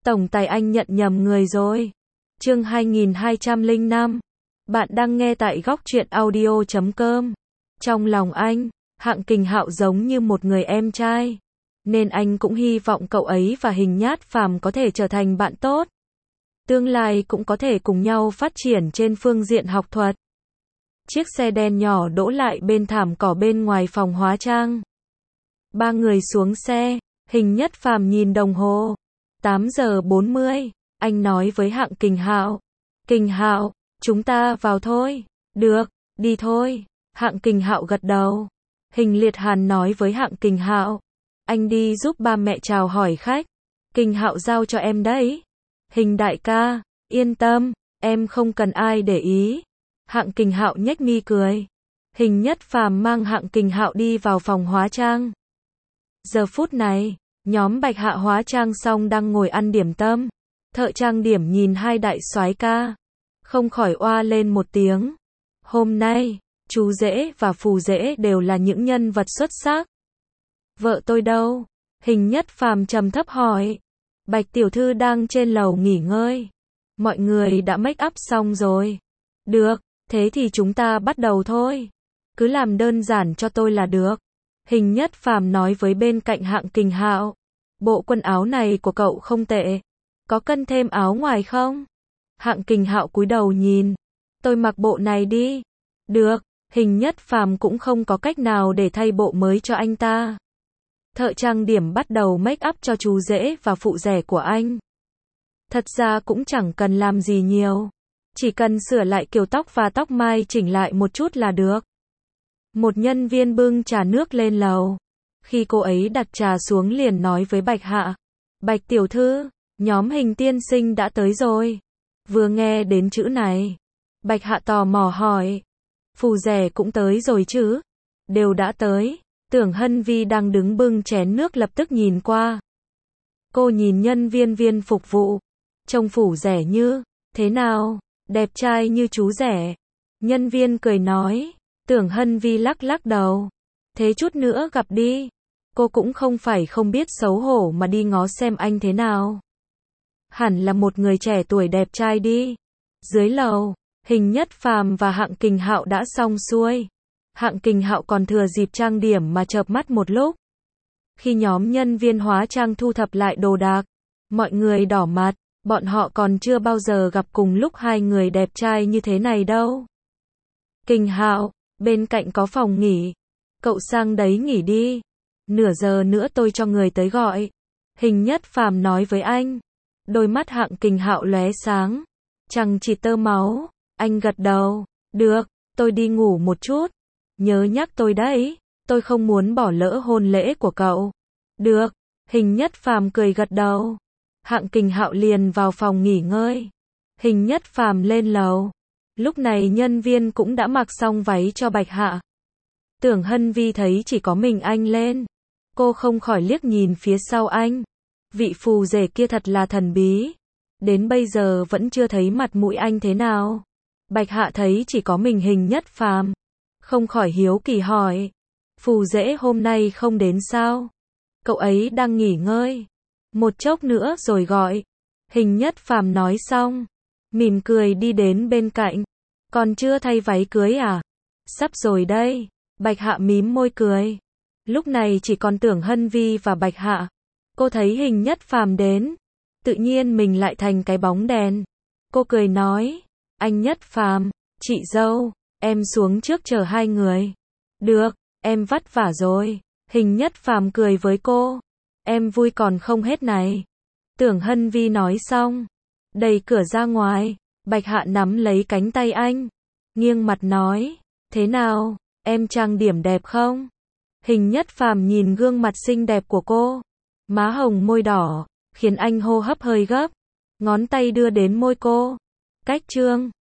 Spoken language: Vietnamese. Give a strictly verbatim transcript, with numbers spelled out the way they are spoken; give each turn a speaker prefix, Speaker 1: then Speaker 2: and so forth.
Speaker 1: Tổng tài anh nhận nhầm người rồi. Chương hai nghìn hai trăm lẻ năm. Bạn đang nghe tại góc truyện audio chấm com. Trong lòng anh, Hạng Kình Hạo giống như một người em trai, nên anh cũng hy vọng cậu ấy và Hình Nhát Phàm có thể trở thành bạn tốt. Tương lai cũng có thể cùng nhau phát triển trên phương diện học thuật. Chiếc xe đen nhỏ đỗ lại bên thảm cỏ bên ngoài phòng hóa trang. Ba người xuống xe, Hình Nhất Phàm nhìn đồng hồ. tám giờ bốn mươi, anh nói với Hạng Kình Hạo. Kình Hạo, chúng ta vào thôi. Được, đi thôi. Hạng Kình Hạo gật đầu. Hình Liệt Hàn nói với Hạng Kình Hạo. Anh đi giúp ba mẹ chào hỏi khách. Kình Hạo giao cho em đấy. Hình đại ca, yên tâm, em không cần ai để ý. Hạng Kình Hạo nhếch mi cười. Hình Nhất Phàm mang Hạng Kình Hạo đi vào phòng hóa trang. Giờ phút này, nhóm Bạch Hạ hóa trang xong đang ngồi ăn điểm tâm. Thợ trang điểm nhìn hai đại soái ca, không khỏi oa lên một tiếng. Hôm nay, chú rể và phù rể đều là những nhân vật xuất sắc. Vợ tôi đâu? Hình Nhất Phàm trầm thấp hỏi. Bạch tiểu thư đang trên lầu nghỉ ngơi. Mọi người đã make up xong rồi. Được, thế thì chúng ta bắt đầu thôi. Cứ làm đơn giản cho tôi là được. Hình Nhất Phàm nói với bên cạnh Hạng Kình Hạo. Bộ quần áo này của cậu không tệ. Có cần thêm áo ngoài không? Hạng Kình Hạo cúi đầu nhìn. Tôi mặc bộ này đi. Được, Hình Nhất Phàm cũng không có cách nào để thay bộ mới cho anh ta. Thợ trang điểm bắt đầu make up cho chú rể và phụ rể của anh. Thật ra cũng chẳng cần làm gì nhiều. Chỉ cần sửa lại kiểu tóc và tóc mai chỉnh lại một chút là được. Một nhân viên bưng trà nước lên lầu. Khi cô ấy đặt trà xuống liền nói với Bạch Hạ. Bạch tiểu thư, nhóm Hình tiên sinh đã tới rồi. Vừa nghe đến chữ này, Bạch Hạ tò mò hỏi. Phù rể cũng tới rồi chứ? Đều đã tới. Tưởng Hân Vi đang đứng bưng chén nước lập tức nhìn qua. Cô nhìn nhân viên viên phục vụ. Trông phù rể như, thế nào? Đẹp trai như chú rể. Nhân viên cười nói. Tưởng Hân Vi lắc lắc đầu. Thế chút nữa gặp đi. Cô cũng không phải không biết xấu hổ mà đi ngó xem anh thế nào. Hẳn là một người trẻ tuổi đẹp trai đi. Dưới lầu, Hình Nhất Phàm và Hạng Kình Hạo đã xong xuôi. Hạng Kình Hạo còn thừa dịp trang điểm mà chợp mắt một lúc. Khi nhóm nhân viên hóa trang thu thập lại đồ đạc, mọi người đỏ mặt, bọn họ còn chưa bao giờ gặp cùng lúc hai người đẹp trai như thế này đâu. Kình Hạo, bên cạnh có phòng nghỉ. Cậu sang đấy nghỉ đi. Nửa giờ nữa tôi cho người tới gọi. Hình Nhất Phàm nói với anh. Đôi mắt Hạng Kình Hạo lóe sáng. Chẳng chỉ tơ máu. Anh gật đầu. Được, tôi đi ngủ một chút. Nhớ nhắc tôi đấy. Tôi không muốn bỏ lỡ hôn lễ của cậu. Được. Hình Nhất Phàm cười gật đầu. Hạng Kình Hạo liền vào phòng nghỉ ngơi. Hình Nhất Phàm lên lầu. Lúc này nhân viên cũng đã mặc xong váy cho Bạch Hạ. Tưởng Hân Vi thấy chỉ có mình anh lên. Cô không khỏi liếc nhìn phía sau anh. Vị phù rể kia thật là thần bí. Đến bây giờ vẫn chưa thấy mặt mũi anh thế nào. Bạch Hạ thấy chỉ có mình Hình Nhất Phàm, không khỏi hiếu kỳ hỏi. Phù rể hôm nay không đến sao? Cậu ấy đang nghỉ ngơi. Một chốc nữa rồi gọi. Hình Nhất Phàm nói xong, mỉm cười đi đến bên cạnh. Còn chưa thay váy cưới à? Sắp rồi đây. Bạch Hạ mím môi cười. Lúc này chỉ còn Tưởng Hân Vi và Bạch Hạ. Cô thấy Hình Nhất Phàm đến, tự nhiên mình lại thành cái bóng đèn. Cô cười nói. Anh Nhất Phàm, chị dâu, em xuống trước chờ hai người. Được, em vất vả rồi. Hình Nhất Phàm cười với cô. Em vui còn không hết này. Tưởng Hân Vi nói xong, đẩy cửa ra ngoài. Bạch Hạ nắm lấy cánh tay anh, nghiêng mặt nói. Thế nào, em trang điểm đẹp không? Hình Nhất Phàm nhìn gương mặt xinh đẹp của cô, má hồng môi đỏ, khiến anh hô hấp hơi gấp. Ngón tay đưa đến môi cô. Cách trương,